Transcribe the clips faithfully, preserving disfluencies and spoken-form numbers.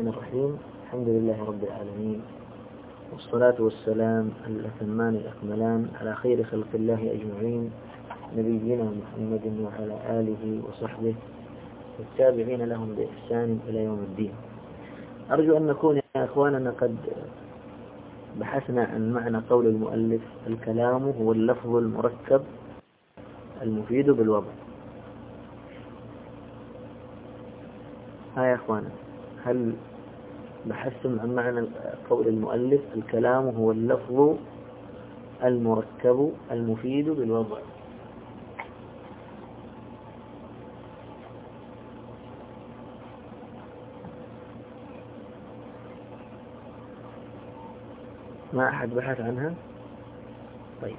الرحمن الرحيم. الحمد لله رب العالمين، والصلاة والسلام الأتمان الأكملان على خير خلق الله أجمعين، نبينا محمد وعلى آله وصحبه والتابعين لهم بإحسان إلى يوم الدين. أرجو أن نكون يا أخواننا قد بحثنا عن معنى قول المؤلف: الكلام هو اللفظ المركب المفيد بالوضع. ها يا أخوانا، هل بحثتم عن معنى قول المؤلف: الكلام هو اللفظ المركب المفيد بالوضع؟ ما أحد بحث عنها؟ طيب،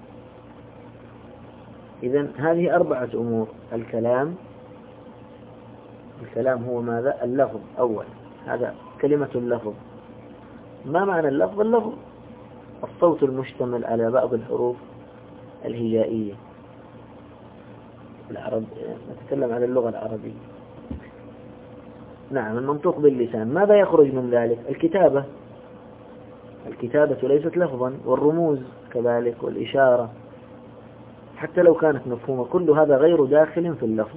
إذن هذه أربعة أمور. الكلام الكلام هو ماذا؟ اللفظ. أول، هذا كلمة اللفظ. ما معنى اللفظ؟ اللفظ الصوت المشتمل على بعض الحروف الهجائية. العرب نتكلم عن اللغة العربية. نعم، المنطوق باللسان. ماذا يخرج من ذلك؟ الكتابة. الكتابة ليست لفظا، والرموز كذلك، والإشارة حتى لو كانت مفهومة، كل هذا غير داخل في اللفظ.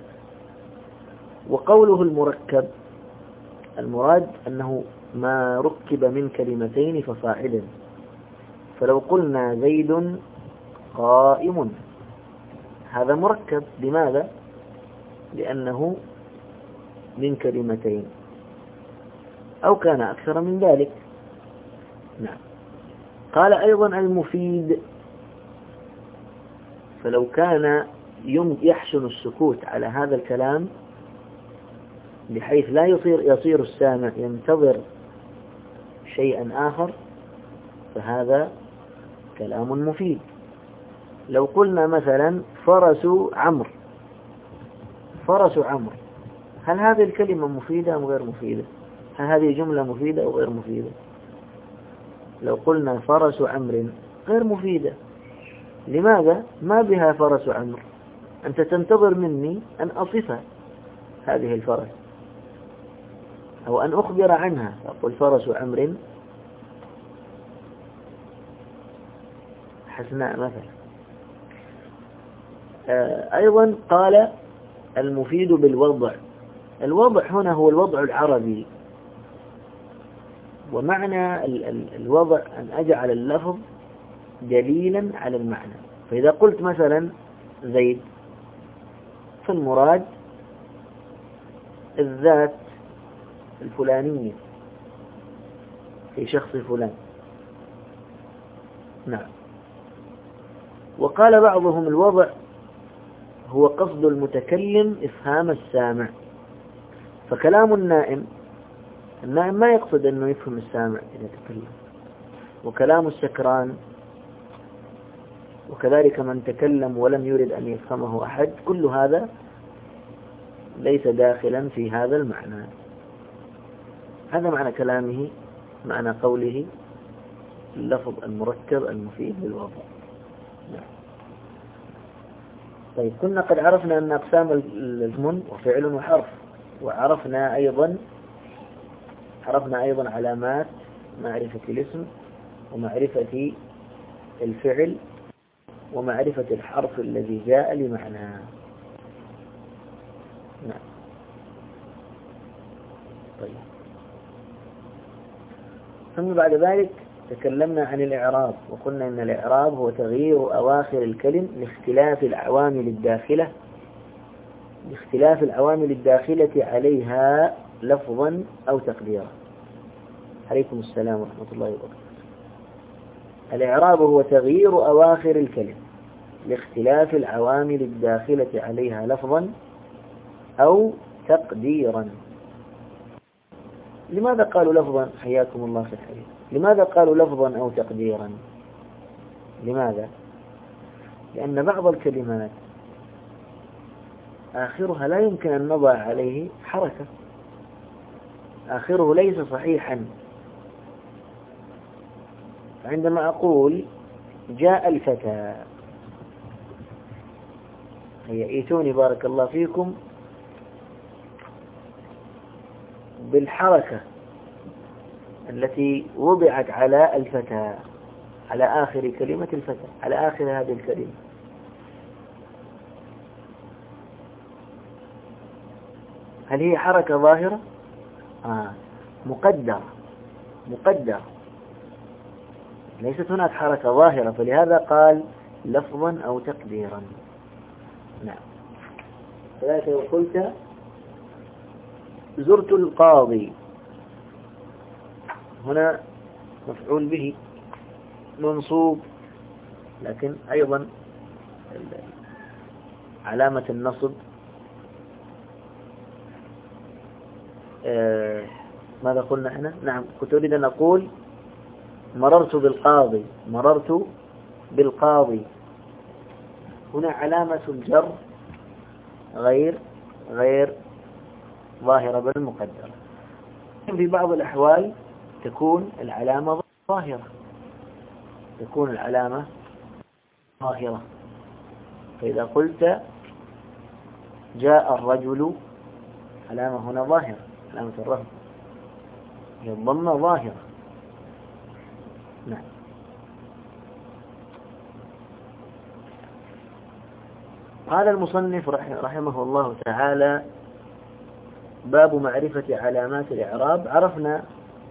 وقوله المركب، المراد أنه ما ركب من كلمتين فصاعدا. فلو قلنا زيد قائم، هذا مركب. لماذا؟ لأنه من كلمتين، أو كان أكثر من ذلك. نعم. قال أيضا المفيد، فلو كان يحسن السكوت على هذا الكلام بحيث لا يصير يصير السامع ينتظر شيئا آخر، فهذا كلام مفيد. لو قلنا مثلا فرس عمرو، فرس عمرو، هل هذه الكلمة مفيدة أم غير مفيدة؟ هل هذه جملة مفيدة أو غير مفيدة؟ لو قلنا فرس عمرو غير مفيدة. لماذا؟ ما بها فرس عمرو، أنت تنتظر مني أن أصف هذه الفرس أو أن أخبر عنها، أقول فرس عمرو حسناء مثلا. أيضا قال المفيد بالوضع. الوضع هنا هو الوضع العربي، ومعنى الوضع أن أجعل اللفظ دليلا على المعنى. فإذا قلت مثلا زيد، فالمراد الذات الفلانية في شخص فلان. نعم. وقال بعضهم الوضع هو قصد المتكلم إفهام السامع. فكلام النائم، النائم ما يقصد أنه يفهم السامع إذا تكلم. وكلام السكران، وكذلك من تكلم ولم يرد أن يفهمه أحد، كل هذا ليس داخلا في هذا المعنى. هذا معنى كلامه، معنى قوله اللفظ المركب المفيد بالوضع. نعم. طيب، كنا قد عرفنا أن أقسام الاسم وفعل وحرف، وعرفنا أيضا عرفنا أيضا علامات معرفة الاسم ومعرفة الفعل ومعرفة الحرف الذي جاء لمعناه. نعم. طيب، ثم بعد ذلك تكلمنا عن الإعراب، وقلنا أن الإعراب هو تغيير أواخر الكلم لاختلاف العوامل الداخلة لاختلاف العوامل الداخلة عليها لفظا أو تقديرا. عليكم السلام ورحمة الله وبركاته. الإعراب هو تغيير أواخر الكلم لاختلاف العوامل الداخلة عليها لفظا أو تقديرا. لماذا قالوا لفظا؟ حياكم الله في الحديث. لماذا قالوا لفظا أو تقديرا؟ لماذا؟ لأن بعض الكلمات آخرها لا يمكن أن نضع عليه حركة، آخره ليس صحيحا. عندما أقول جاء الفتى، هي ايتوني بارك الله فيكم بالحركة التي وضعت على الفتاة، على آخر كلمة الفتاة، على آخر هذه الكلمة. هل هي حركة ظاهرة؟ آه مقدرة، مقدرة، ليست هناك حركة ظاهرة، فلهذا قال لفظا أو تقديرا. نعم. فذلك لو قلت زرت القاضي، هنا مفعول به منصوب، لكن أيضا علامة النصب آه ماذا قلنا احنا؟ نعم، كنت أريد أن أقول مررت بالقاضي، مررت بالقاضي، هنا علامة الجر غير غير ظاهرة بل مقدرة. في بعض الأحوال تكون العلامة ظاهرة، تكون العلامة ظاهرة. فإذا قلت جاء الرجل، علامة هنا ظاهرة، علامة الرفع هي الضمة ظاهرة. نعم. قال المصنف رحمه الله تعالى: باب معرفة علامات الإعراب. عرفنا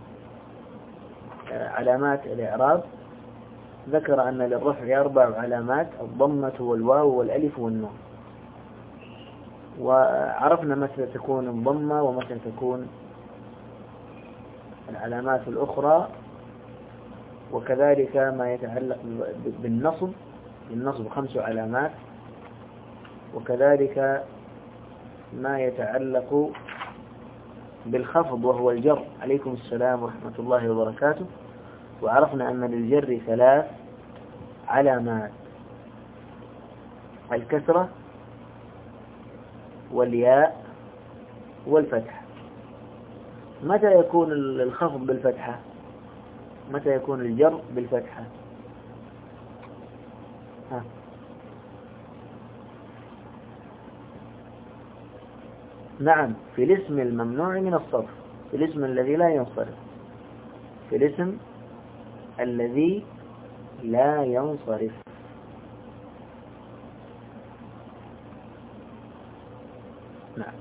علامات الإعراب، ذكر أن للرفع أربع علامات: الضمة والواو والألف والنون. وعرفنا متى تكون الضمة ومتى تكون العلامات الأخرى، وكذلك ما يتعلق بالنصب، بالنصب خمس علامات، وكذلك ما يتعلق بالخفض وهو الجر. عليكم السلام ورحمة الله وبركاته. وعرفنا أن للجر ثلاث علامات: الكسرة والياء والفتح. متى يكون الخفض بالفتحة؟ متى يكون الجر بالفتحة؟ ها. نعم، في الاسم الممنوع من الصرف، في الاسم الذي لا ينصرف، في الاسم الذي لا ينصرف. نعم.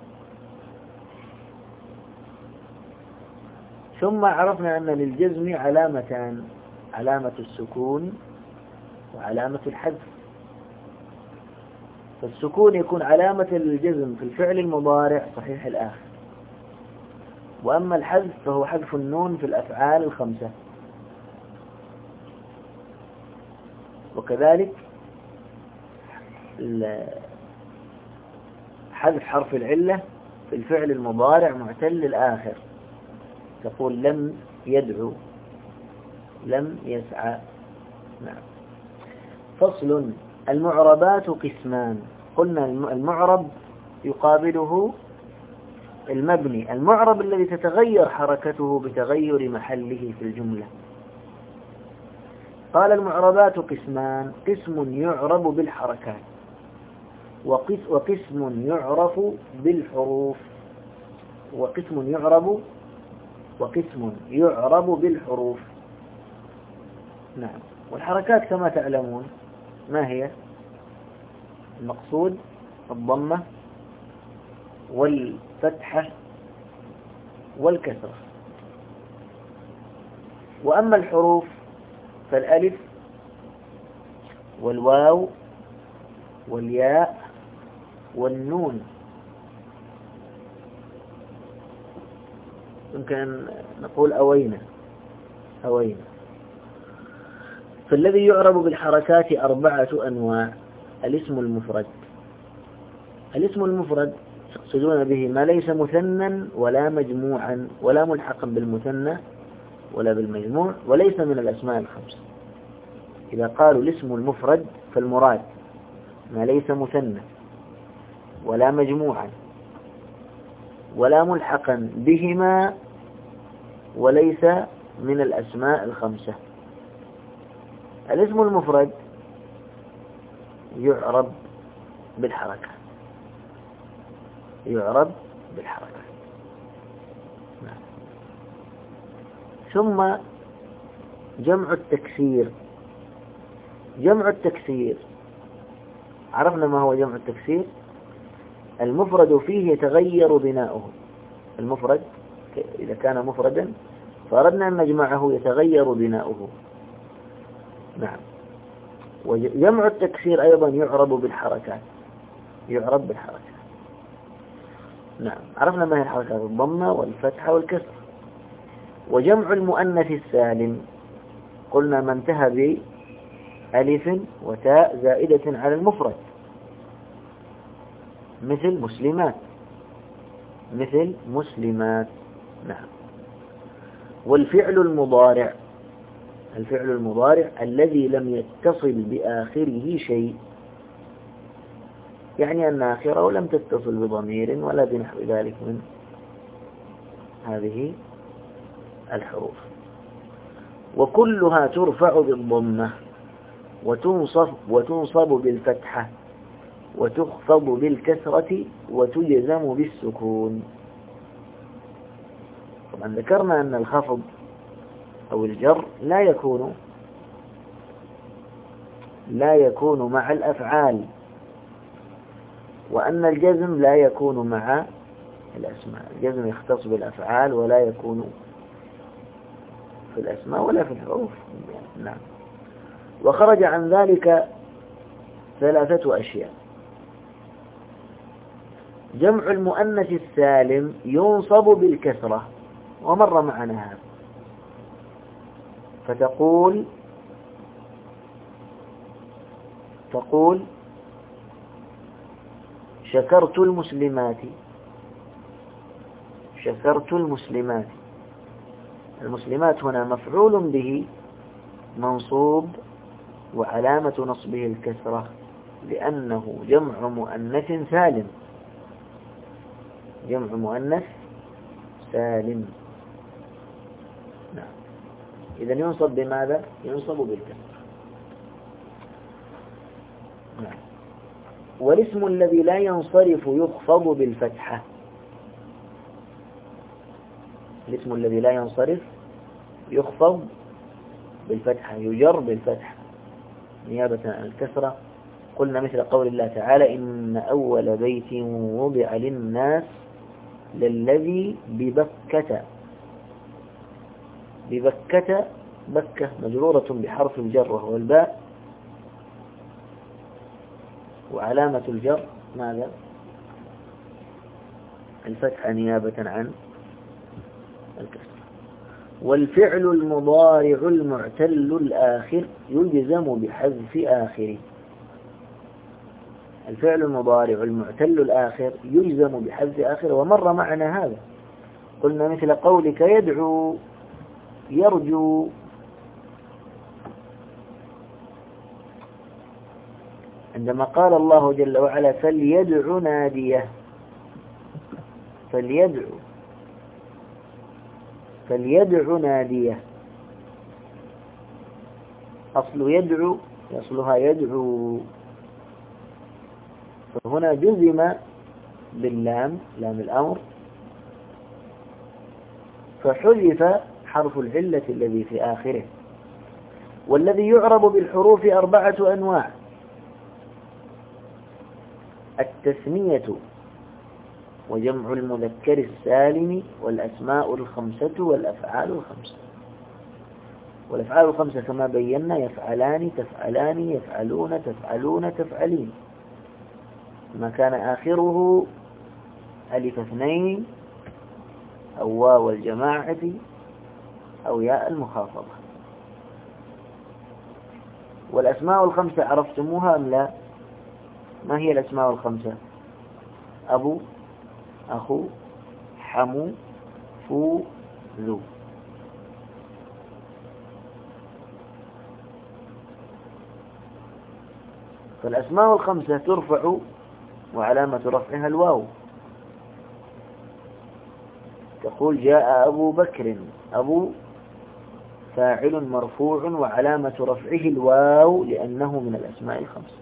ثم عرفنا أن للجزم علامتان: علامة السكون وعلامة الحذف. فالسكون يكون علامة للجزم في الفعل المضارع صحيح الآخر، وأما الحذف فهو حذف النون في الأفعال الخمسة. وكذلك حذف حرف العلة في الفعل المضارع معتل الآخر، تقول لم يدعو، لم يسعى. نعم. فصل: المعربات قسمان. قلنا المعرب يقابله المبني، المعرب الذي تتغير حركته بتغير محله في الجملة. قال: المعربات قسمان: قسم يعرب بالحركات، وقسم يعرف بالحروف، وقسم يعرب وقسم يعرب بالحروف. نعم. والحركات كما تعلمون ما هي؟ المقصود الضمة والفتحة والكسرة. وأما الحروف فالألف والواو والياء والنون. يمكن أن نقول أوينا أوينا. فالذي يعرب بالحركات أربعة أنواع: الاسم المفرد. الاسم المفرد يقصدون به ما ليس مثنى ولا مجموعا ولا ملحقا بالمثنى ولا بالمجموع، وليس من الأسماء الخمسة. إذا قالوا الاسم المفرد فالمراد ما ليس مثنى ولا مجموعا ولا ملحقا بهما وليس من الأسماء الخمسة. الاسم المفرد يعرب بالحركة، يعرب بالحركة. نعم. ثم جمع التكسير. جمع التكسير عرفنا ما هو جمع التكسير. المفرد فيه يتغير بناؤه. المفرد إذا كان مفردا فأردنا أن نجمعه يتغير بناؤه. نعم. وجمع التكسير أيضا يعرب بالحركات. يعرب بالحركات. نعم. عرفنا ما هي الحركات: الضمة والفتحة والكسر. وجمع المؤنث السالم قلنا ما انتهى بألف وتاء زائدة على المفرد، مثل مسلمات. مثل مسلمات. نعم. والفعل المضارع، الفعل المضارع الذي لم يتصل بآخره شيء، يعني أن آخره لم تتصل بضمير ولا بنحو ذلك من هذه الحروف. وكلها ترفع بالضمة وتنصب, وتنصب بالفتحة وتخفض بالكسرة وتجزم بالسكون. طبعا ذكرنا أن الخفض أو الجر لا يكون لا يكون مع الأفعال، وأن الجزم لا يكون مع الأسماء. الجزم يختص بالأفعال ولا يكون في الأسماء ولا في الحروف. نعم. وخرج عن ذلك ثلاثة أشياء. جمع المؤنث السالم ينصب بالكسرة، ومر معنا هذا، فتقول تقول شكرت المسلمات. شكرت المسلمات. المسلمات هنا مفعول به منصوب وعلامة نصبه الكسرة لأنه جمع مؤنث سالم. جمع مؤنث سالم. نعم. إذن ينصب بماذا؟ ينصب بالكسرة. نعم. والاسم الذي لا ينصرف يخفض بالفتحة. الاسم الذي لا ينصرف يخفض بالفتحة، يجر بالفتحة نيابة عن الكسرة. قلنا مثل قول الله تعالى: إن أول بيت وضع للناس للذي ببكة. ببكة، بكة مجرورة بحرف الجر وهو الباء، وعلامة الجر ماذا؟ الفتحة نيابة عن الكسر. والفعل المضارع المعتل الآخر يجزم بحذف آخره. الفعل المضارع المعتل الآخر يجزم بحذف آخره، ومر معنا هذا. قلنا مثل قولك يدعو، يرجو. عندما قال الله جل وعلا: فليدع ناديه. فليدعو فليدع ناديه. أصل يدعو أصلها يدعو، فهنا جزم باللام، لام الأمر، فحذف حرف العلة الذي في آخره. والذي يعرب بالحروف أربعة أنواع: التثنية وجمع المذكر السالم والأسماء الخمسة والأفعال الخمسة. والأفعال الخمسة كما بينا: يفعلان، تفعلان، يفعلون، تفعلون، تفعلين، ما كان آخره ألف اثنين أو واو الجماعة أو ياء المخافضة. والأسماء الخمسة عرفتموها أم لا؟ ما هي الأسماء الخمسة؟ أبو، أخو، حمو، فو، ذو. فالأسماء الخمسة ترفع وعلامة رفعها الواو. تقول جاء أبو بكر. أبو فاعل مرفوع وعلامة رفعه الواو لأنه من الأسماء الخمسة،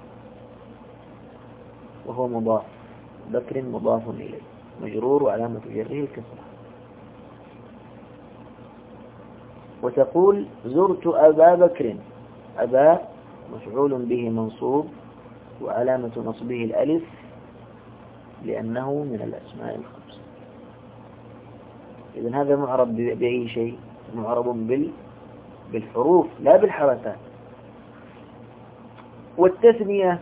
وهو مضاف. بكر مضاف إليه مجرور وعلامة جره الكسرة. وتقول زرت أبا بكر. أبا مفعول به منصوب وعلامة نصبه الألف لأنه من الأسماء الخمسة. إذن هذا معرب بأي شيء؟ معرب بال بالحروف لا بالحركات. والتثنية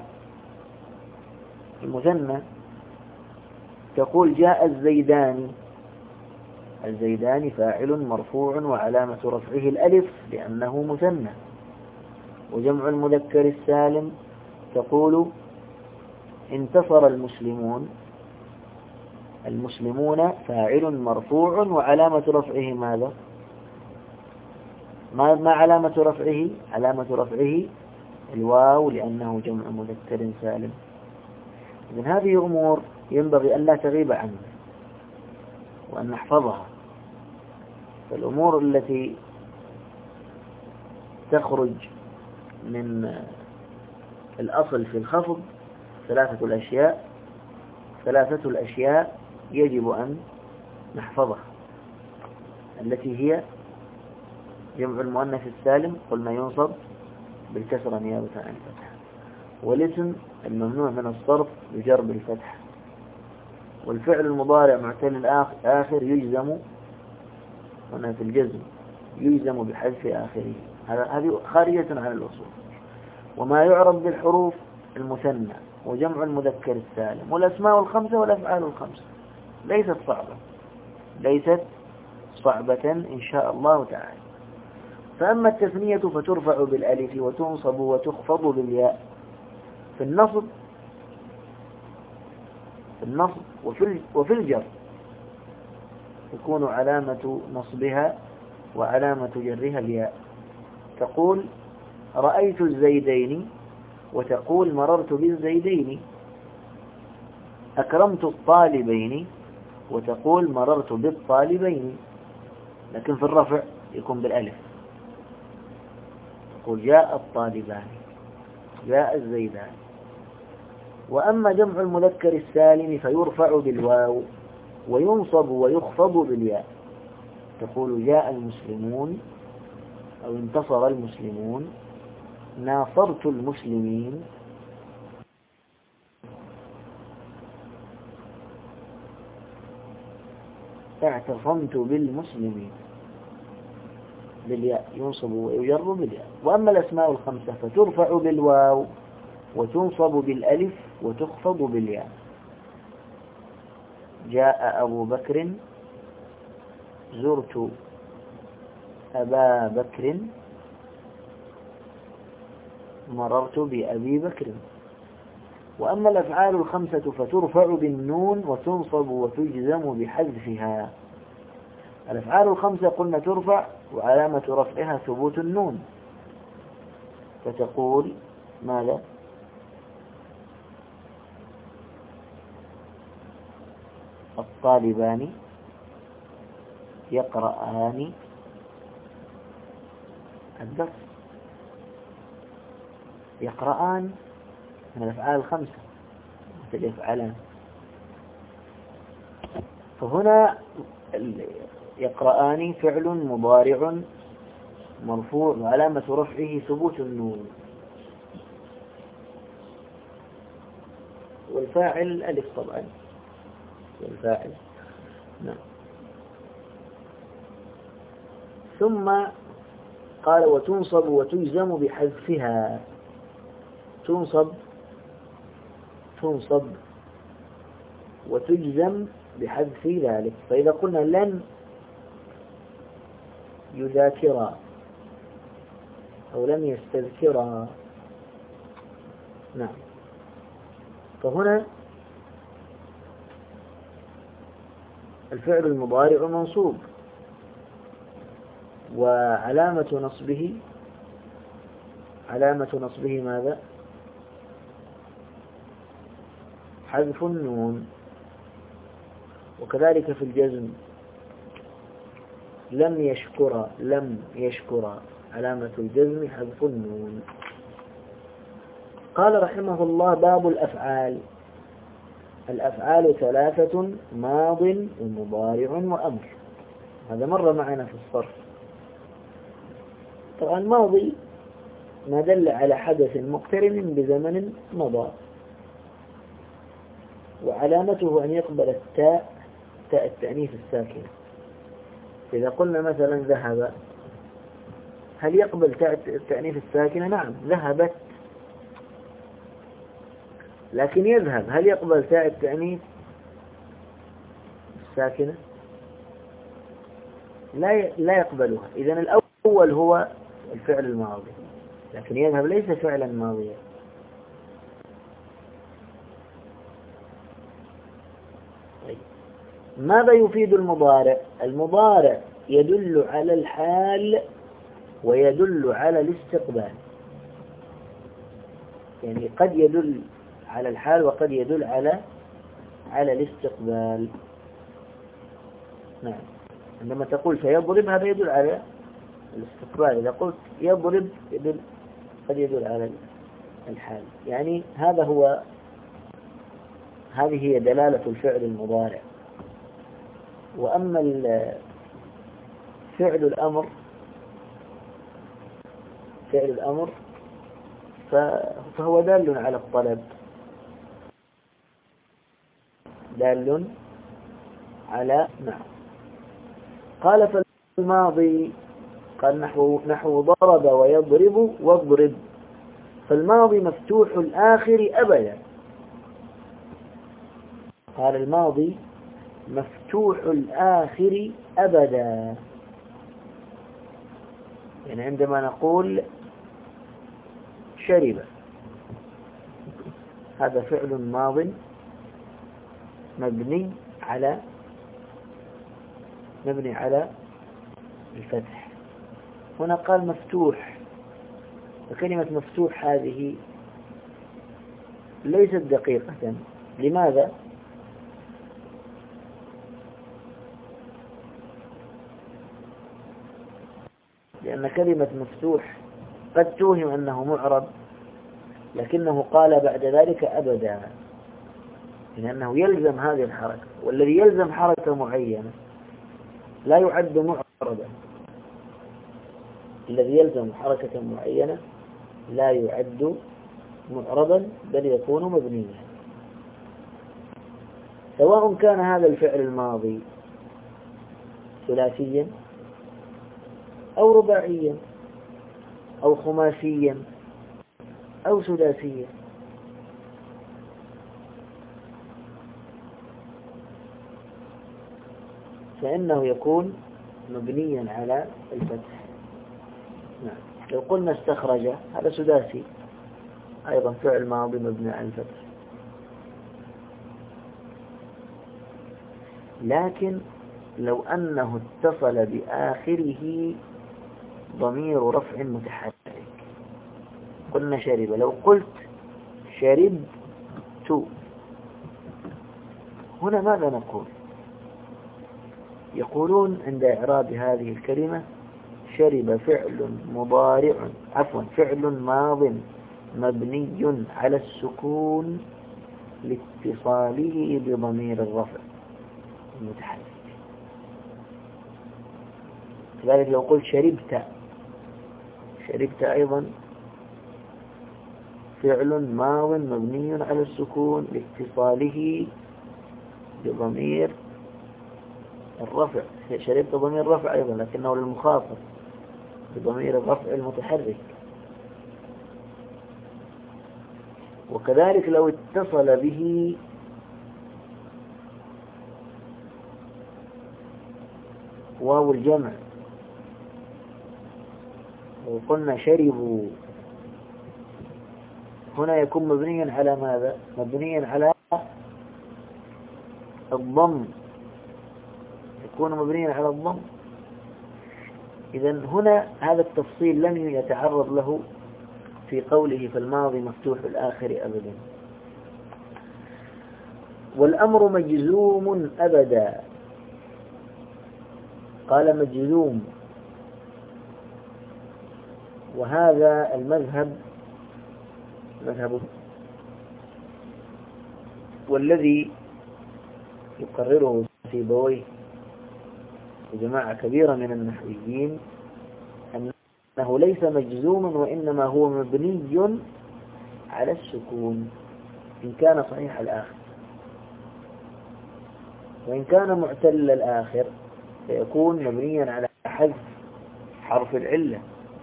المثنى تقول جاء الزيدان. الزيدان فاعل مرفوع وعلامة رفعه الألف لأنه مثنى. وجمع المذكر السالم تقول انتصر المسلمون. المسلمون فاعل مرفوع وعلامة رفعه ماذا؟ ما ما علامة رفعه؟ علامة رفعه الواو لأنه جمع مذكر سالم. إذن هذه أمور ينبغي أن لا تغيب عنها وأن نحفظها. فالأمور التي تخرج من الأصل في الخفض ثلاثة الأشياء ثلاثة الأشياء يجب أن نحفظها، التي هي جمع المؤنث السالم قلنا ينصب بالكسرة نيابة عن الفتح، والاسم الممنوع من الصرف بجر بالفتح، والفعل المضارع معتل الآخر يجزم هنا في الجزم يجزم بحذف آخره. هذه خارجة عن الأصول. وما يعرب بالحروف المثنى وجمع المذكر السالم والأسماء الخمسة والأفعال الخمسة ليست صعبة ليست صعبة إن شاء الله تعالى. فأما التثنية فترفع بالألف وتنصب وتخفض بالياء في النصب في النصب وفي وفي الجر تكون علامة نصبها وعلامة جرها الياء. تقول رأيت الزيدين وتقول مررت بالزيدين. أكرمت الطالبين وتقول مررت بالطالبين. لكن في الرفع يكون بالألف، تقول جاء الطالبان جاء الزيدان. وأما جمع المذكر السالم فيرفع بالواو وينصب ويخفض بالياء. تقول جاء المسلمون أو انتصر المسلمون، ناصرت المسلمين، اعتصمت بالمسلمين. بالياء ينصب ويجر بالياء. وأما الأسماء الخمسة فترفع بالواو وتنصب بالألف وتخفض بالياء. جاء أبو بكر، زرت أبا بكر، مررت بأبي بكر. وأما الأفعال الخمسة فترفع بالنون وتنصب وتجزم بحذفها. الأفعال الخمسة قلنا ترفع وعلامة رفعها ثبوت النون، فتقول ماذا؟ الطالبان يقرآن الدرس. يقرآن من الأفعال الخمسة يفعلان. فهنا يقرآن فعل مضارع مرفوع وعلامة رفعه ثبوت النون، والفاعل ألف طبعا، والفاعل نعم. ثم قال وتنصب وتجزم بحذفها. تنصب تنصب وتجزم بحذف ذلك. فإذا قلنا لن يذاكرا أو لن يستذكرا، نعم، فهنا الفعل المضارع منصوب وعلامة نصبه علامة نصبه ماذا؟ حذف النون. وكذلك في الجزم لم يشكر لم يشكر علامة الجزم حذف النون. قال رحمه الله باب الأفعال. الأفعال ثلاثة: ماض ومضارع وأمر. هذا مر معنا في الصرف. طبعا الماضي ما دل على حدث مقترن بزمن مضى، وعلامته أن يقبل التاء تاء التأنيث الساكنة. إذا قلنا مثلا ذهب، هل يقبل تاء التأنيث الساكنة؟ نعم، ذهبت. لكن يذهب، هل يقبل تاء التأنيث الساكنة؟ لا لا يقبلها. إذن الأول هو الفعل الماضي، لكن يذهب ليس فعلا ماضيا. طيب، ماذا يفيد المضارع؟ المضارع يدل على الحال ويدل على الاستقبال، يعني قد يدل على الحال وقد يدل على على الاستقبال. نعم، عندما تقول سيضرب هذا يدل على الاستقبال، إذا قلت يضرب يدل قد يدل على الحال. يعني هذا هو هذه هي دلالة الفعل المضارع. وأما فعل الأمر فعل الأمر فهو دال على الطلب، دال على نعم. قال فالماضي، قال نحو نحو ضرب ويضرب واضرب، فالماضي مفتوح الآخر أبدا. قال الماضي مفتوح الآخر أبدا، يعني عندما نقول شرب، هذا فعل ماض مبني على مبني على الفتح. هنا قال مفتوح، وكلمة مفتوح هذه ليست دقيقة. لماذا؟ لأن كلمة مفتوح قد توهم أنه معرب، لكنه قال بعد ذلك أبدا، لأنه يلزم هذه الحركة، والذي يلزم حركة معينة لا يعد معربا. الذي يلزم حركة معينة لا يعد معربا، بل يكون مبنيا، سواء كان هذا الفعل الماضي ثلاثيا أو رباعيا أو خماسيا أو سداسيا. فإنه يكون مبنيا على الفتح. نعم. لو قلنا استخرج، هذا سداسي أيضا، فعل ماضي مبني على الفتح. لكن لو أنه اتصل بآخره ضمير رفع متحرك، قلنا شرب، لو قلت شربت، هنا ماذا نقول؟ يقولون عند إعراب هذه الكلمة شرب فعل مضارع عفوا فعل ماض مبني على السكون لاتصاله بضمير الرفع المتحرك. كذلك لو قلت شربت، شربت أيضا فعل ماض مبني على السكون لاتصاله بضمير الرفع. شربت ضمير الرفع أيضا، لكنه للمخاطب بضمير الرفع المتحرك. وكذلك لو اتصل به واو الجمع، وقلنا شربوا، هنا يكون مبنيا على ماذا؟ مبنيا على الضم، يكون مبنيا على الضم. إذن هنا هذا التفصيل لم يتعرض له في قوله فالماضي مفتوح الآخر أبدا. والأمر مجزوم أبدا، قال مجزوم، وهذا المذهب مذهب والذي يقرره سيبويه وجماعة كبيرة من النحويين أنه ليس مجزوما وإنما هو مبني على السكون إن كان صحيح الآخر، وإن كان معتل الآخر فيكون مبنيا على حذف حرف العلة.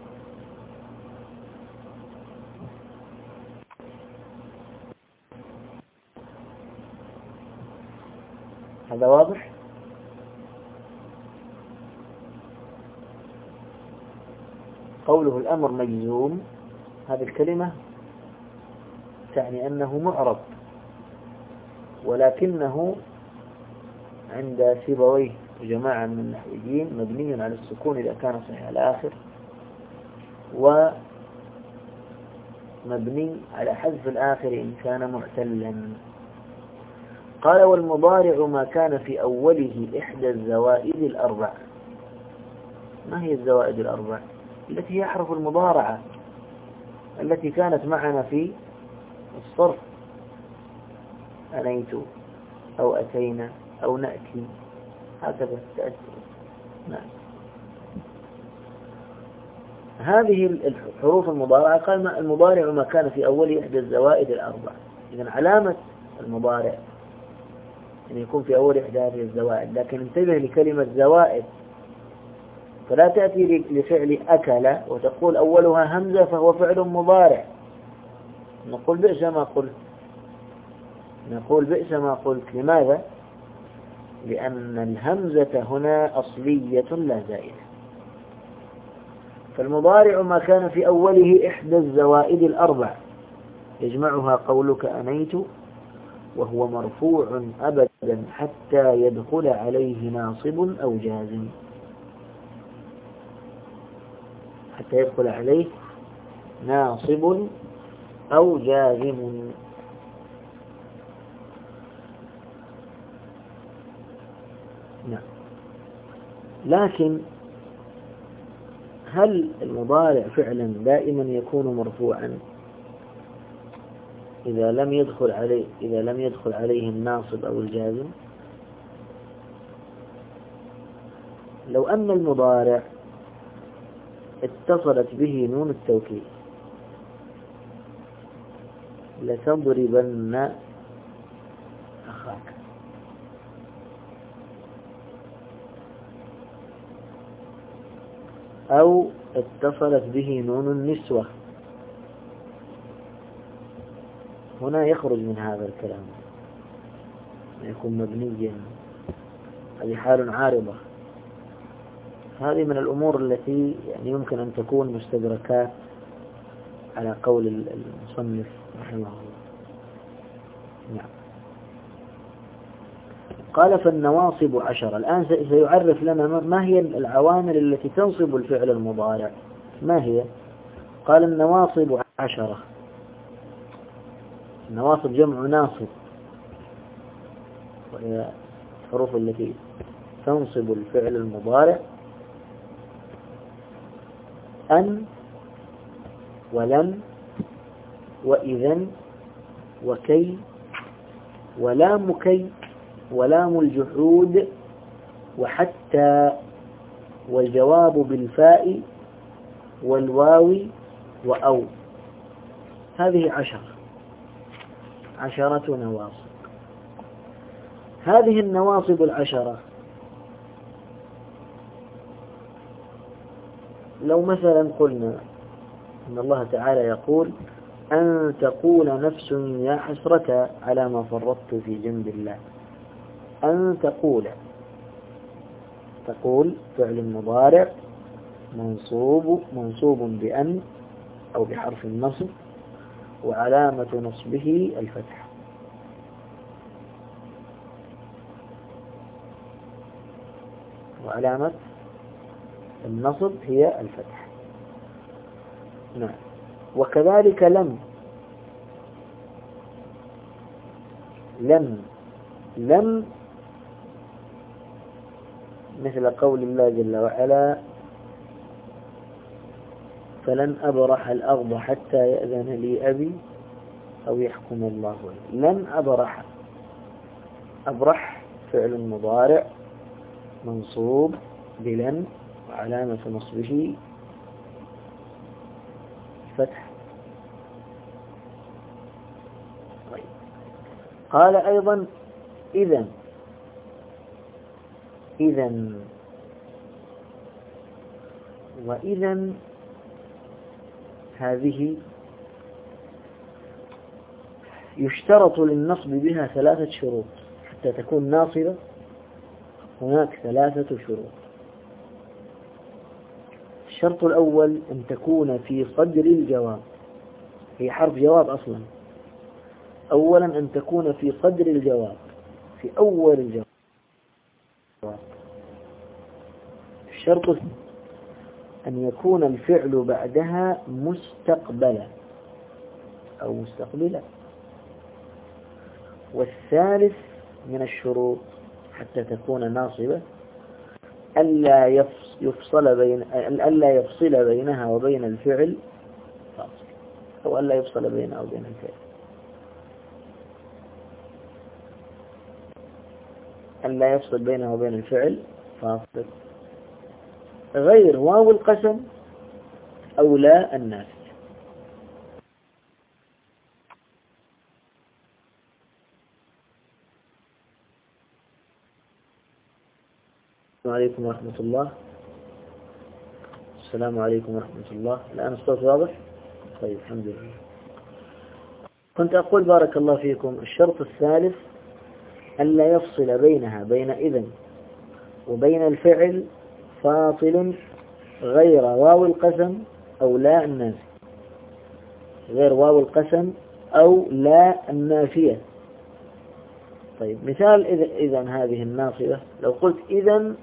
هذا واضح؟ قوله الأمر مجزوم، هذه الكلمة تعني أنه معرب، ولكنه عند سيبويه وجماعة من النحويين مبني على السكون إذا كان صحيح الآخر، ومبني على حذف الآخر إن كان معتلا. قال والمضارع ما كان في أوله إحدى الزوائد الأربع. ما هي الزوائد الأربع؟ التي هي حرف المضارعة التي كانت معنا في الصرف، أنيت أو أتينا أو نأتي، هكذا تأتي. نعم. هذه الحروف المضارعة قال المضارع ما كان في أوله إحدى الزوائد الأربع. إذن علامة المضارع أن يكون في أول إحدى هذه الزوائد، لكن انتبه لكلمة زوائد، فلا تأتي لفعل أكل وتقول أولها همزة فهو فعل مضارع. نقول بئس ما قلت، نقول بئس ما قلت. لماذا؟ لأن الهمزة هنا أصلية لا زائدة. فالمضارع ما كان في أوله إحدى الزوائد الأربع يجمعها قولك أنيت، وهو مرفوع أبدا حتى يدخل عليه ناصب أو جازم، حتى يدخل عليه ناصب أو جازم. نعم. لكن هل المضارع فعلا دائما يكون مرفوعا إذا لم يدخل عليه إذا لم يدخل عليه الناصب أو الجازم؟ لو أن المضارع اتصلت به نون التوكيد لتضربن أخاك، أو اتصلت به نون النسوة، هنا يخرج من هذا الكلام، يكون مبنيا. هذه حال عارضة. هذه من الأمور التي يعني يمكن أن تكون مستدركات على قول المصنف رحمه الله. نعم. قال فالنواصب عشرة. الآن سيعرف لنا ما هي العوامل التي تنصب الفعل المضارع. ما هي؟ قال النواصب عشرة. النواصب جمع ناصب، وهي الحروف التي تنصب الفعل المضارع: أن، ولم، وإذن، وكي، ولام كي، ولام الجحود، وحتى، والجواب بالفاء، والواو، وأو. هذه عشرة عشرة نواصب. هذه النواصب العشرة لو مثلا قلنا إن الله تعالى يقول: أن تقول نفس يا حسرة على ما فرطت في جنب الله. أن تقول، تقول فعل مضارع منصوب منصوب بأن أو بحرف النصب، وعلامة نصبه الفتح. وعلامة النصب هي الفتح. نعم. وكذلك لم لم لم مثل قول الله جل وعلا: فلن أبرح الأرض حتى يأذن لي أبي أو يحكم الله لي. لن أبرح، أبرح فعل مضارع منصوب بلن، وعلامة نصبه الفتح. طيب. قال أيضا إذن إذن وإذن هذه يشترط للنصب بها ثلاثة شروط حتى تكون ناصبة. هناك ثلاثة شروط. الشرط الأول أن تكون في صدر الجواب، هي حرف جواب أصلا. أولا أن تكون في صدر الجواب، في أول الجواب. الشرط أن يكون الفعل بعدها مستقبلا أو مستقبلا. والثالث من الشروط حتى تكون ناصبة ألا يفصل بين ألا يفصل بينها وبين الفعل فاصل، أو ألا يفصل بينها وبين الفعل ألا يفصل بينها وبين الفعل فاصل، غير واو القسم أو لا النافية. السلام عليكم ورحمة الله. السلام عليكم ورحمة الله. الآن الصوت واضح؟ طيب الحمد لله. كنت أقول بارك الله فيكم الشرط الثالث ألا يفصل بينها بين إذن وبين الفعل فاصل غير واو القسم أو لا النافية، غير واو القسم أو لا النافية. طيب مثال إذن هذه الناصبة، لو قلت إذن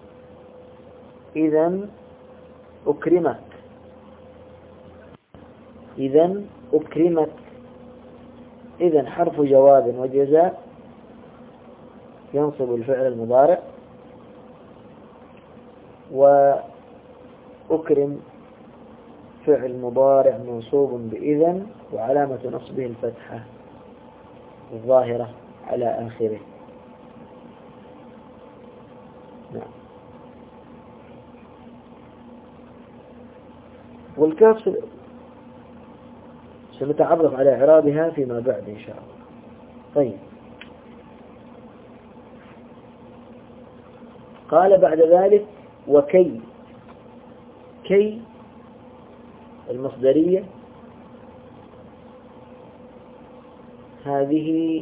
إذن أكرمك، إذن أكرمك، إذن حرف جواب وجزاء ينصب الفعل المضارع، وأكرم فعل مضارع منصوب بإذن وعلامة نصبه الفتحة الظاهرة على آخره. نعم. والكاف سنتعرف على إعرابها فيما بعد إن شاء الله. طيب. قال بعد ذلك وكي، كي المصدرية هذه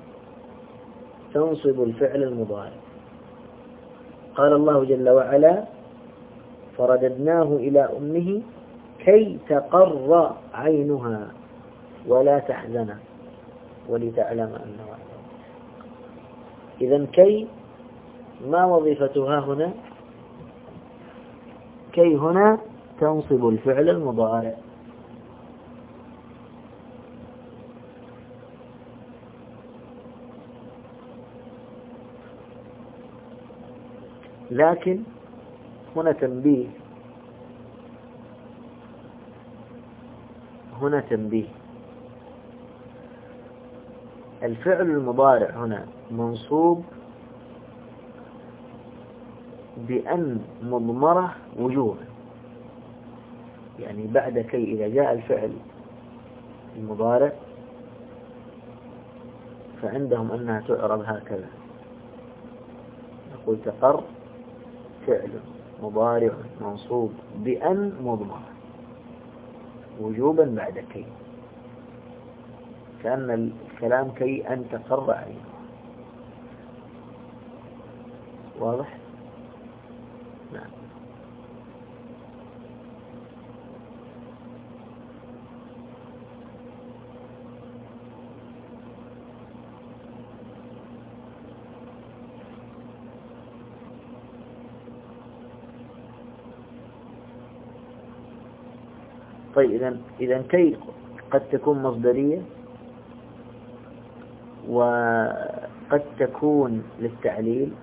تنصب الفعل المضارع. قال الله جل وعلا فرددناه إلى أمه كي تقر عينها ولا تحزن ولتعلم أن وعده. إذن كي ما وظيفتها هنا؟ كي هنا تنصب الفعل المضارع. لكن هنا تنبيه، هنا تنبيه. الفعل المضارع هنا منصوب بأن مضمرة وجوبا، يعني بعد كي إذا جاء الفعل المضارع فعندهم أنها تعرب هكذا، نقول تقر فعل مضارع منصوب بأن مضمرة وجوبا بعد كي، كأن الكلام كي أن تقر عينه. واضح؟ نعم. طيب إذا إذا كي قد تكون مصدرية وقد تكون للتعليل.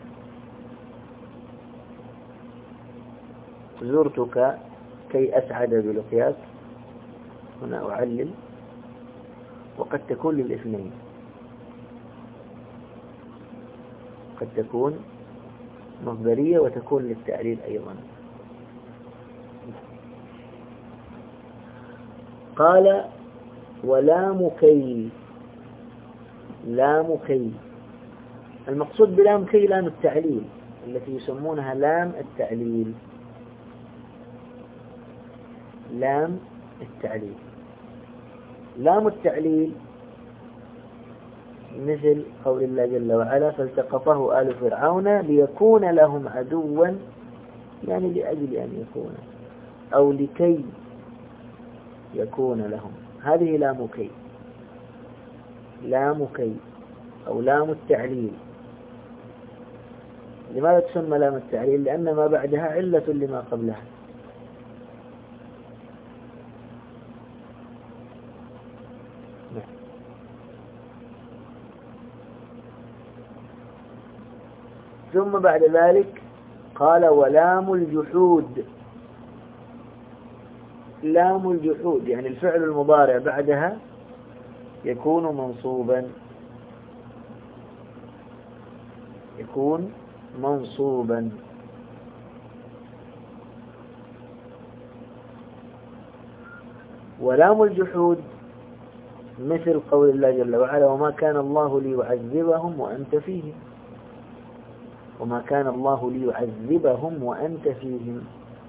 زرتك كي أسعد بلقياك، هنا أعلل. وقد تكون للاثنين، قد تكون مصدرية وتكون للتعليل أيضا. قال ولام كي، لام كي، المقصود بلام كي لام التعليل التي يسمونها لام التعليل، لام التعليل. لام التعليل مثل قول الله جل وعلا فالتقطه آل فرعون ليكون لهم عدوا، يعني لأجل أن يكون أو لكي يكون لهم، هذه لام كي، لام كي أو لام التعليل. لماذا تسمى لام التعليل؟ لأن ما بعدها علة لما قبلها. ثم بعد ذلك قال ولام الجحود، لام الجحود يعني الفعل المضارع بعدها يكون منصوبا، يكون منصوبا. ولام الجحود مثل قول الله جل وعلا وما كان الله ليعذبهم وأنت فيهم، وما كان الله ليعذبهم وأنت فيهم.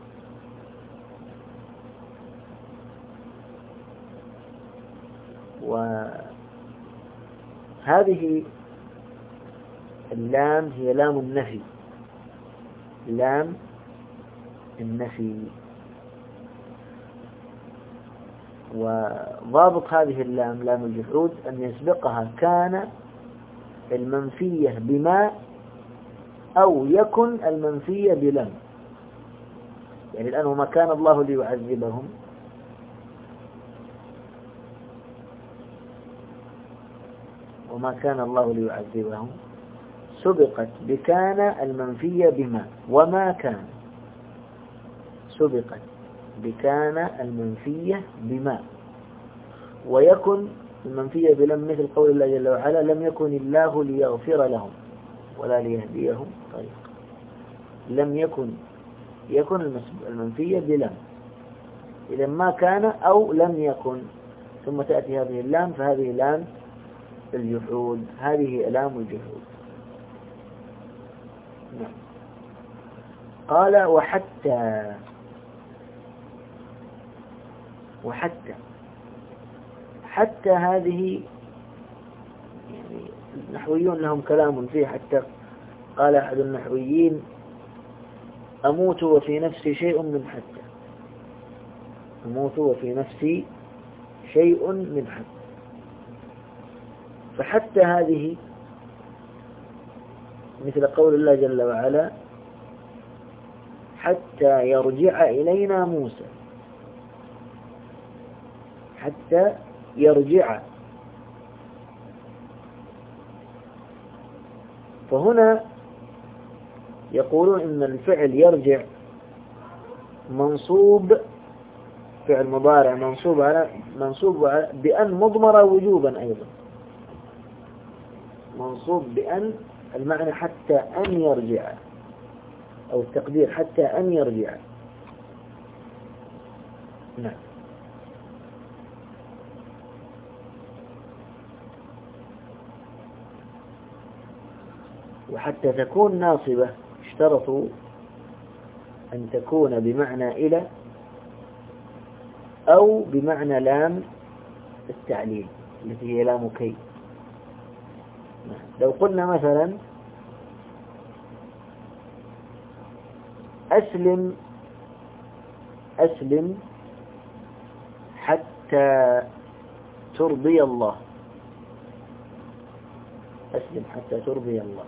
وهذه اللام هي لام النفي، لام النفي. وضابط هذه اللام لام الجحود أن يسبقها كان المنفية بما أو يكن المنفية بلم. يعني الآن وما كان الله ليعذبهم، وما كان الله ليعذبهم سبقت بكان المنفية بما، وما كان سبقت بكان المنفية بما، ويكن المنفية بلم مثل قول الله جل وعلا لم يكن الله ليغفر لهم ولا ليهديهم طريقا. لم يكن، يكن المنفية بلم، إذا ما كان أو لم يكن ثم تأتي هذه اللام، فهذه لام الجحود، هذه لام الجحود. نعم. قال وحتى، وحتى حتى هذه يعني النحويون لهم كلام فيه. حتى قال أحد النحويين أموت وفي نفسي شيء من حتى، أموت وفي نفسي شيء من حتى. فحتى هذه مثل قول الله جل وعلا حتى يرجع إلينا موسى، حتى يرجع. فهنا يقولون إن الفعل يرجع منصوب، فعل مضارع منصوب على منصوب على بأن مضمرة وجوبا، أيضا منصوب بأن، المعنى حتى أن يرجع، أو التقدير حتى أن يرجع. نعم. وحتى تكون ناصبة اشترطوا أن تكون بمعنى إلى أو بمعنى لام التعليل التي هي لام كي. لو قلنا مثلا أسلم، أسلم حتى ترضي الله، أسلم حتى ترضي الله.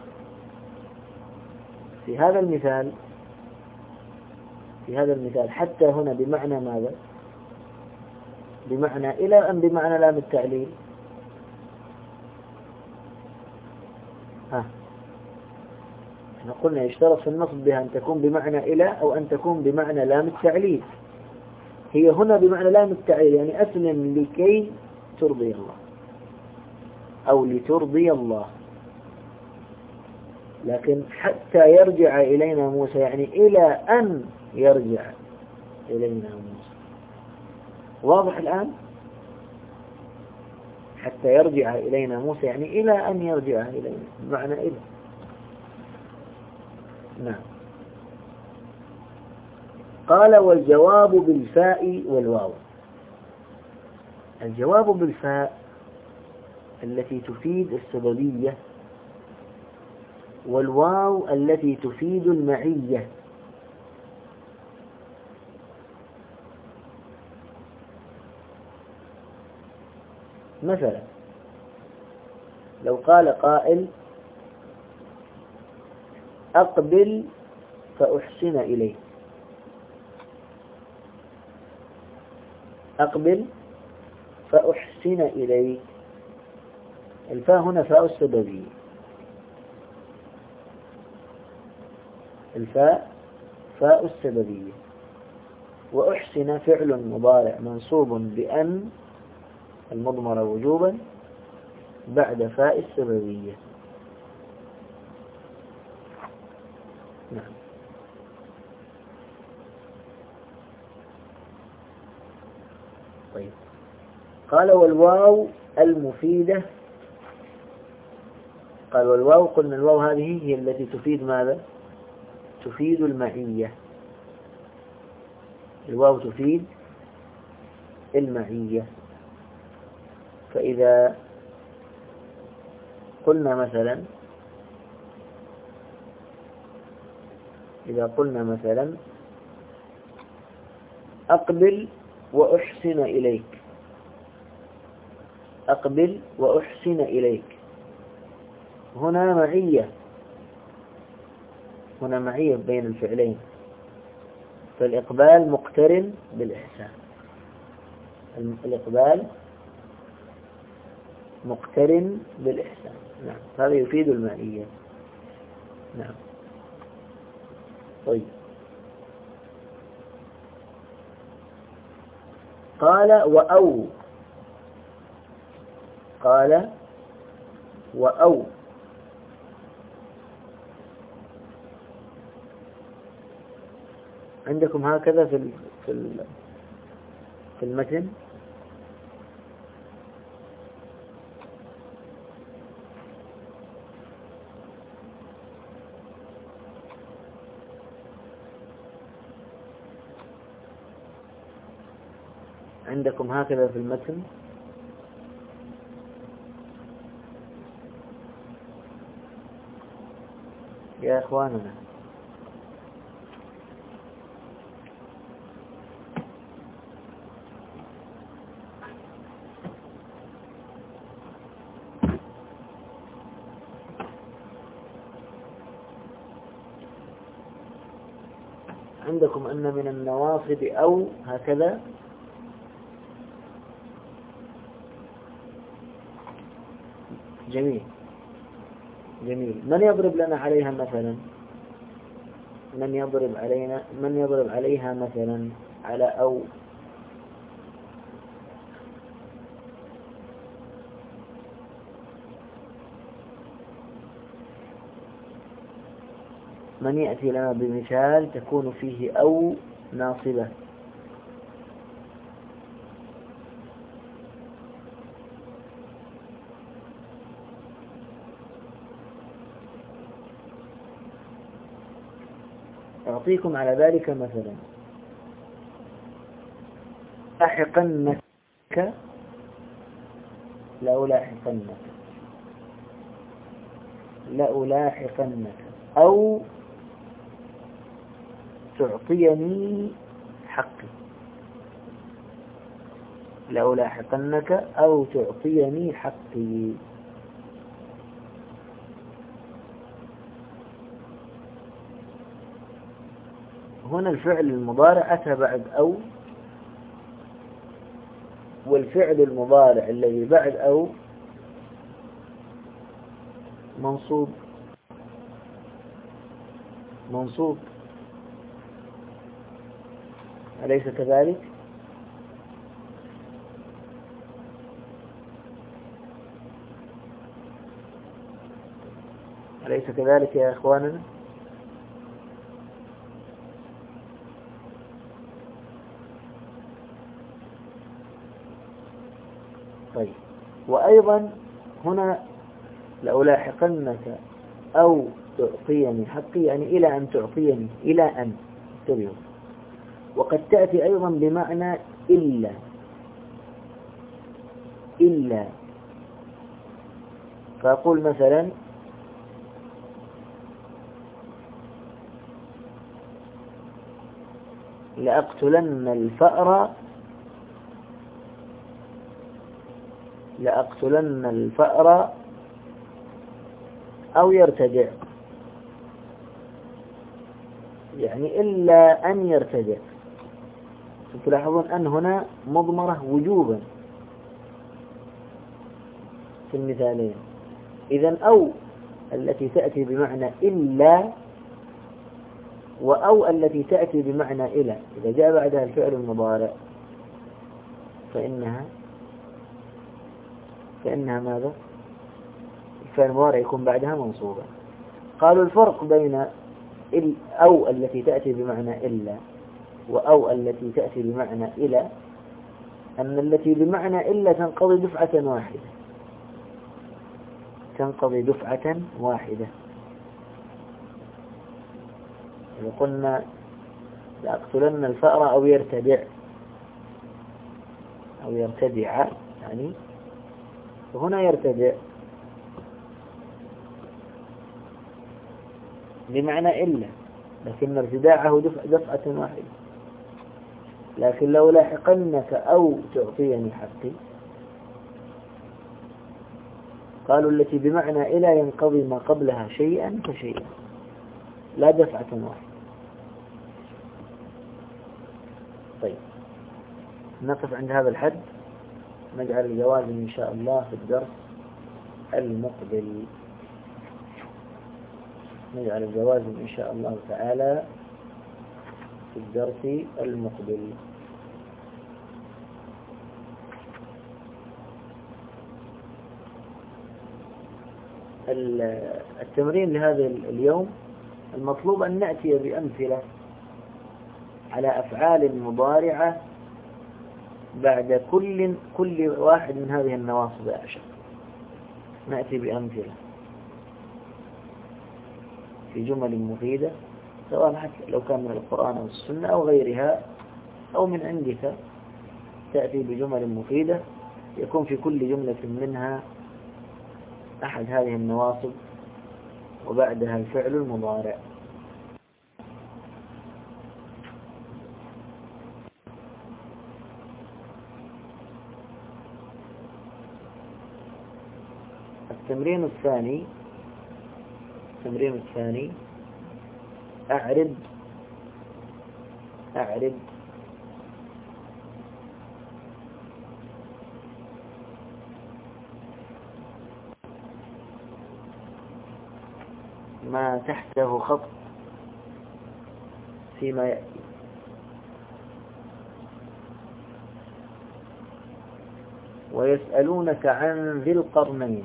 في هذا المثال، في هذا المثال حتى هنا بمعنى ماذا؟ بمعنى إلى أم بمعنى لام التعليل؟ ها، احنا قلنا يشترط في النصب بها أن تكون بمعنى إلى أو أن تكون بمعنى لام التعليل. هي هنا بمعنى لام التعليل، يعني أسلم لكي ترضي الله أو لترضي الله. لكن حتى يرجع إلينا موسى يعني إلى أن يرجع إلينا موسى. واضح الآن؟ حتى يرجع إلينا موسى، يعني إلى أن يرجع إلينا، بمعنى إلى. نعم. قال والجواب بالفاء والواو. الجواب بالفاء التي تفيد السببية، والواو التي تفيد المعية. مثلا لو قال قائل أقبل فأحسن إليك، أقبل فأحسن إليك، الفاء هنا فاء السببية، الفاء فاء السببية، وأحسن فعل مضارع منصوب بأن المضمرة وجوبا بعد فاء السببية. نعم. طيب. قال والواو المفيدة. قال والواو، قلنا الواو هذه هي التي تفيد ماذا؟ تفيد المعية. الواو تفيد المعية. فإذا قلنا مثلا إذا قلنا مثلا أقبل وأحسن إليك، أقبل وأحسن إليك، هنا معية، هنا معية بين الفعلين، فالإقبال مقترن بالإحسان، الإقبال مقترن بالإحسان. نعم، هذا يفيد المعية. نعم. طيب. قال وأو. قال وأو. عندكم هكذا في في في المتن. عندكم هكذا في المتن. يا إخواننا، عندكم أن من النواصب أو هكذا. جميل جميل. من يضرب لنا عليها مثلا؟ من يضرب علينا من يضرب عليها مثلا على أو؟ من يأتي لنا بمثال تكون فيه أو ناصبة؟ أعطيكم على ذلك مثلا. أحقنك، لألاحقنك، لألاحقنك، أو تعطيني حقي، لألاحقنك أو تعطيني حقي. هنا الفعل المضارع أتى بعد أو، والفعل المضارع الذي بعد أو منصوب منصوب أليس كذلك؟ أليس كذلك يا إخواننا؟ طيب. وأيضا هنا لألاحقنك أو تعطيني حقي، يعني إلى أن تعطيني، إلى أن انتبهوا. وقد تأتي أيضا بمعنى إلا، إلا. فأقول مثلا لأقتلن الفأر لأقتلن الفأر أو يرتدع، يعني إلا أن يرتدع. تلاحظون أن هنا مضمرة وجوبا في المثالين. إذن أو التي تأتي بمعنى إلا، وأو التي تأتي بمعنى إلى، إذا جاء بعدها الفعل المضارع فإنها فإنها ماذا؟ الفعل المضارع يكون بعدها منصوبا. قالوا الفرق بين أو التي تأتي بمعنى إلا وأو التي تأتي بمعنى إلى أن التي بمعنى إلا تنقضي دفعة واحدة، تنقضي دفعة واحدة. إذا قلنا لأقتلن الفأر أو يرتدع أو يرتدع، يعني وهنا يرتدع بمعنى إلا، لكن ارتداعه دفعة واحدة. لكن لو لاحقنك أو تعطيني حقي، قالوا التي بمعنى إلى ينقضي ما قبلها شيئا فشيئا، لا دفعة واحدة. طيب نقف عند هذا الحد، نجعل الجوازم إن شاء الله في الدرس المقبل. نجعل الجوازم إن شاء الله تعالى في الدرس المقبل. التمرين لهذا اليوم المطلوب أن نأتي بأمثلة على أفعال مضارعة بعد كل كل واحد من هذه النواصب عشر. نأتي بأمثلة في جمل مفيدة، سواء حتى لو كان من القرآن أو السنة أو غيرها أو من عندك، تأتي بجمل مفيدة يكون في كل جملة منها أحد هذه النواصب وبعدها الفعل المضارع. التمرين الثاني التمرين الثاني أعرب أعرب ما تحته خط فيما يأتي. ويسألونك عن ذي القرنين،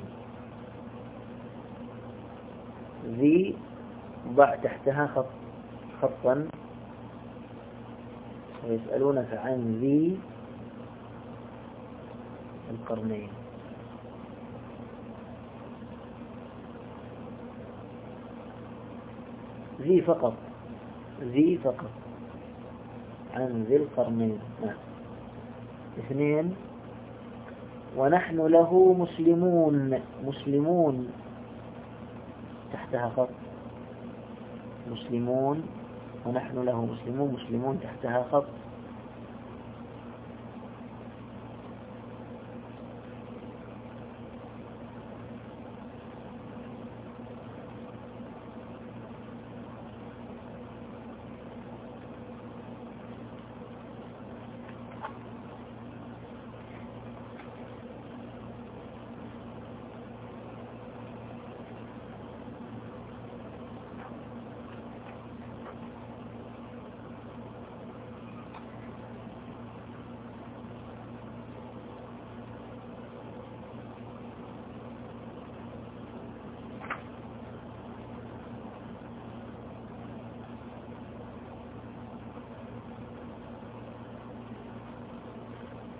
ذي ضع تحتها خط خطا. ويسألونك عن ذي القرنين. ذي فقط، ذي فقط، عن ذي القرنين. نعم. اثنين، ونحن له مسلمون، مسلمون تحتها خط، مسلمون، ونحن له مسلمون، مسلمون تحتها خط.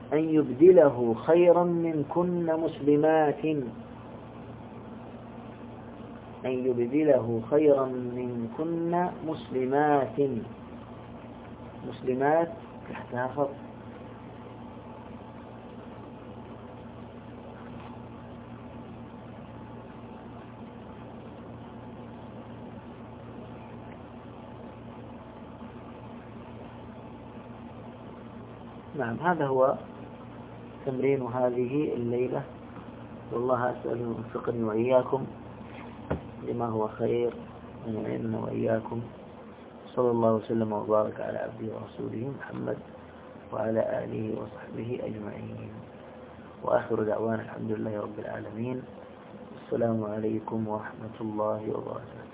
أن يبدله خيرا منكن مسلمات أن يبدله خيرا منكن مسلمات مسلمات تحتها خط. نعم، هذا هو تمرين هذه الليلة، والله أسأل أن يوفقني وإياكم لما هو خير ويعيننا وإياكم. صلى الله وسلم وبارك على عبده ورسوله محمد وعلى آله وصحبه أجمعين، وآخر دعوانا الحمد لله رب العالمين. السلام عليكم ورحمة الله وبركاته.